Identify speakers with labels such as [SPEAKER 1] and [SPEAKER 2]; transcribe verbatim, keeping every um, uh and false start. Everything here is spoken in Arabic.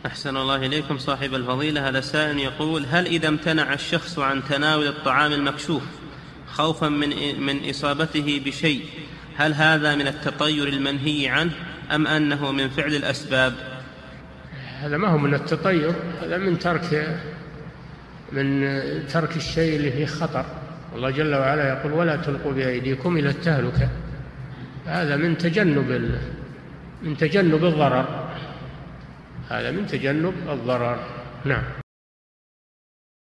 [SPEAKER 1] أحسن الله إليكم صاحب الفضيلة. هذا سائل يقول: هل إذا امتنع الشخص عن تناول الطعام المكشوف خوفا من من إصابته بشيء، هل هذا من التطير المنهي عنه أم أنه من فعل الأسباب؟
[SPEAKER 2] هذا ما هو من التطير، هذا من ترك من ترك الشيء اللي فيه خطر. الله جل وعلا يقول: ولا تلقوا بأيديكم إلى التهلكة. هذا من تجنب من تجنب الضرر، هذا من تجنب الضرر. نعم.